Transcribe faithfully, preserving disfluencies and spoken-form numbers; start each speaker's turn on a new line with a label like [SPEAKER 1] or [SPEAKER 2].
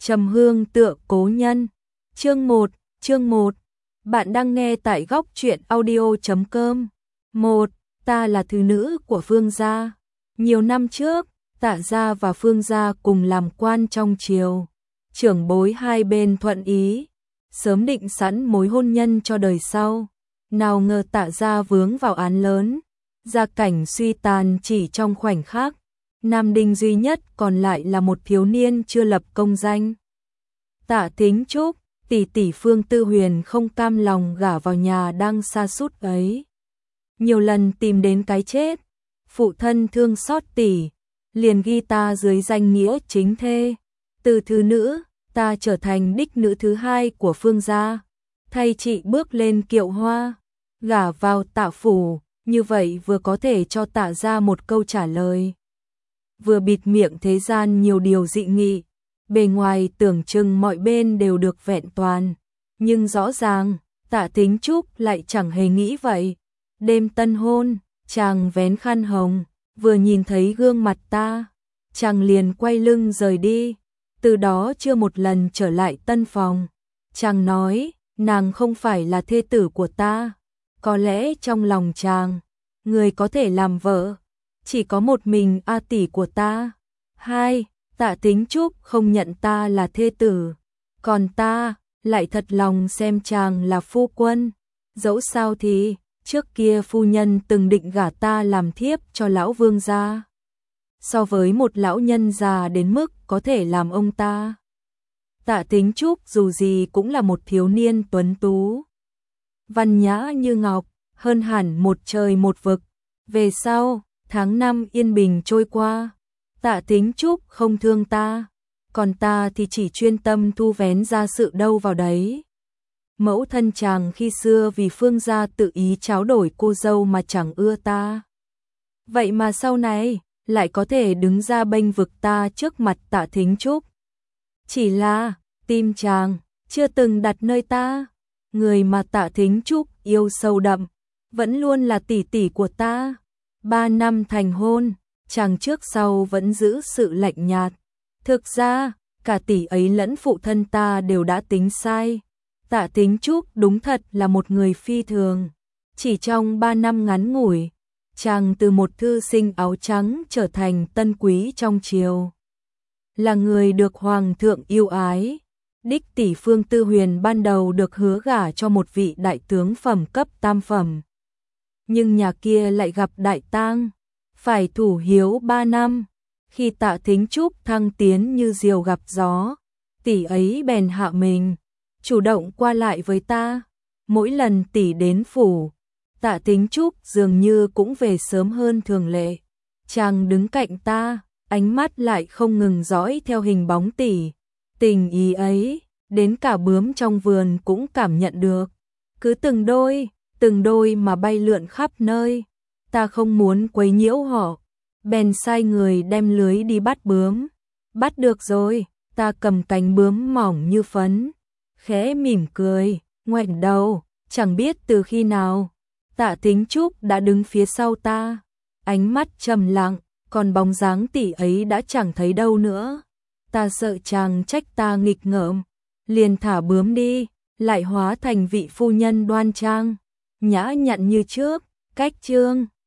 [SPEAKER 1] Trầm hương tựa cố nhân. Chương một, chương một. Bạn đang nghe tại góc truyện audio chấm com. một. Ta là thứ nữ của Phương gia. Nhiều năm trước, Tạ gia và Phương gia cùng làm quan trong triều. Trưởng bối hai bên thuận ý, sớm định sẵn mối hôn nhân cho đời sau. Nào ngờ Tạ gia vướng vào án lớn, gia cảnh suy tàn chỉ trong khoảnh khắc. Nam đinh duy nhất còn lại là một thiếu niên chưa lập công danh. Tạ Thính Trúc, tỷ tỷ Phương Tư Huyền không cam lòng gả vào nhà đang sa sút ấy. Nhiều lần tìm đến cái chết, phụ thân thương xót tỷ, liền ghi ta dưới danh nghĩa chính thê. Từ thứ nữ, ta trở thành đích nữ thứ hai của Phương gia, thay chị bước lên kiệu hoa, gả vào Tạ phủ, như vậy vừa có thể cho Tạ gia một câu trả lời, vừa bịt miệng thế gian nhiều điều dị nghị. Bề ngoài tưởng chừng mọi bên đều được vẹn toàn, nhưng rõ ràng Tạ Thính Trúc lại chẳng hề nghĩ vậy. Đêm tân hôn, chàng vén khăn hồng, vừa nhìn thấy gương mặt ta, chàng liền quay lưng rời đi, từ đó chưa một lần trở lại tân phòng. Chàng nói, nàng không phải là thê tử của ta, có lẽ trong lòng chàng, người có thể làm vợ, chỉ có một mình A tỷ của ta. Hai, Tạ Thính Trúc không nhận ta là thê tử, còn ta lại thật lòng xem chàng là phu quân. Dẫu sao thì trước kia phu nhân từng định gả ta làm thiếp cho lão Vương gia, so với một lão nhân già đến mức có thể làm ông ta. Tạ Thính Trúc dù gì cũng là một thiếu niên tuấn tú, văn nhã như ngọc, hơn hẳn một trời một vực. Về sau, tháng năm yên bình trôi qua, Tạ Thính Trúc không thương ta, còn ta thì chỉ chuyên tâm thu vén ra sự đâu vào đấy. Mẫu thân chàng khi xưa vì Phương gia tự ý tráo đổi cô dâu mà chẳng ưa ta, vậy mà sau này lại có thể đứng ra bênh vực ta trước mặt Tạ Thính Trúc. Chỉ là tim chàng chưa từng đặt nơi ta, người mà Tạ Thính Trúc yêu sâu đậm vẫn luôn là tỷ tỷ của ta. Ba năm thành hôn, chàng trước sau vẫn giữ sự lạnh nhạt. Thực ra, cả tỷ ấy lẫn phụ thân ta đều đã tính sai. Tạ Thính Trúc đúng thật là một người phi thường. Chỉ trong ba năm ngắn ngủi, chàng từ một thư sinh áo trắng trở thành tân quý trong triều, là người được hoàng thượng yêu ái. Đích tỷ Phương Tư Huyền ban đầu được hứa gả cho một vị đại tướng phẩm cấp tam phẩm, nhưng nhà kia lại gặp đại tang, phải thủ hiếu ba năm. Khi Tạ Thính Trúc thăng tiến như diều gặp gió, tỷ ấy bèn hạ mình, chủ động qua lại với ta. Mỗi lần tỷ đến phủ, Tạ Thính Trúc dường như cũng về sớm hơn thường lệ. Chàng đứng cạnh ta, ánh mắt lại không ngừng dõi theo hình bóng tỷ. Tình ý ấy, đến cả bướm trong vườn cũng cảm nhận được. Cứ từng đôi, từng đôi mà bay lượn khắp nơi. Ta không muốn quấy nhiễu họ, bèn sai người đem lưới đi bắt bướm. Bắt được rồi, ta cầm cánh bướm mỏng như phấn, khẽ mỉm cười, ngoảnh đầu, chẳng biết từ khi nào, Tạ Thính Trúc đã đứng phía sau ta, ánh mắt trầm lặng, còn bóng dáng tỷ ấy đã chẳng thấy đâu nữa. Ta sợ chàng trách ta nghịch ngợm, liền thả bướm đi, lại hóa thành vị phu nhân đoan trang, nhã nhặn như trước. Cách chương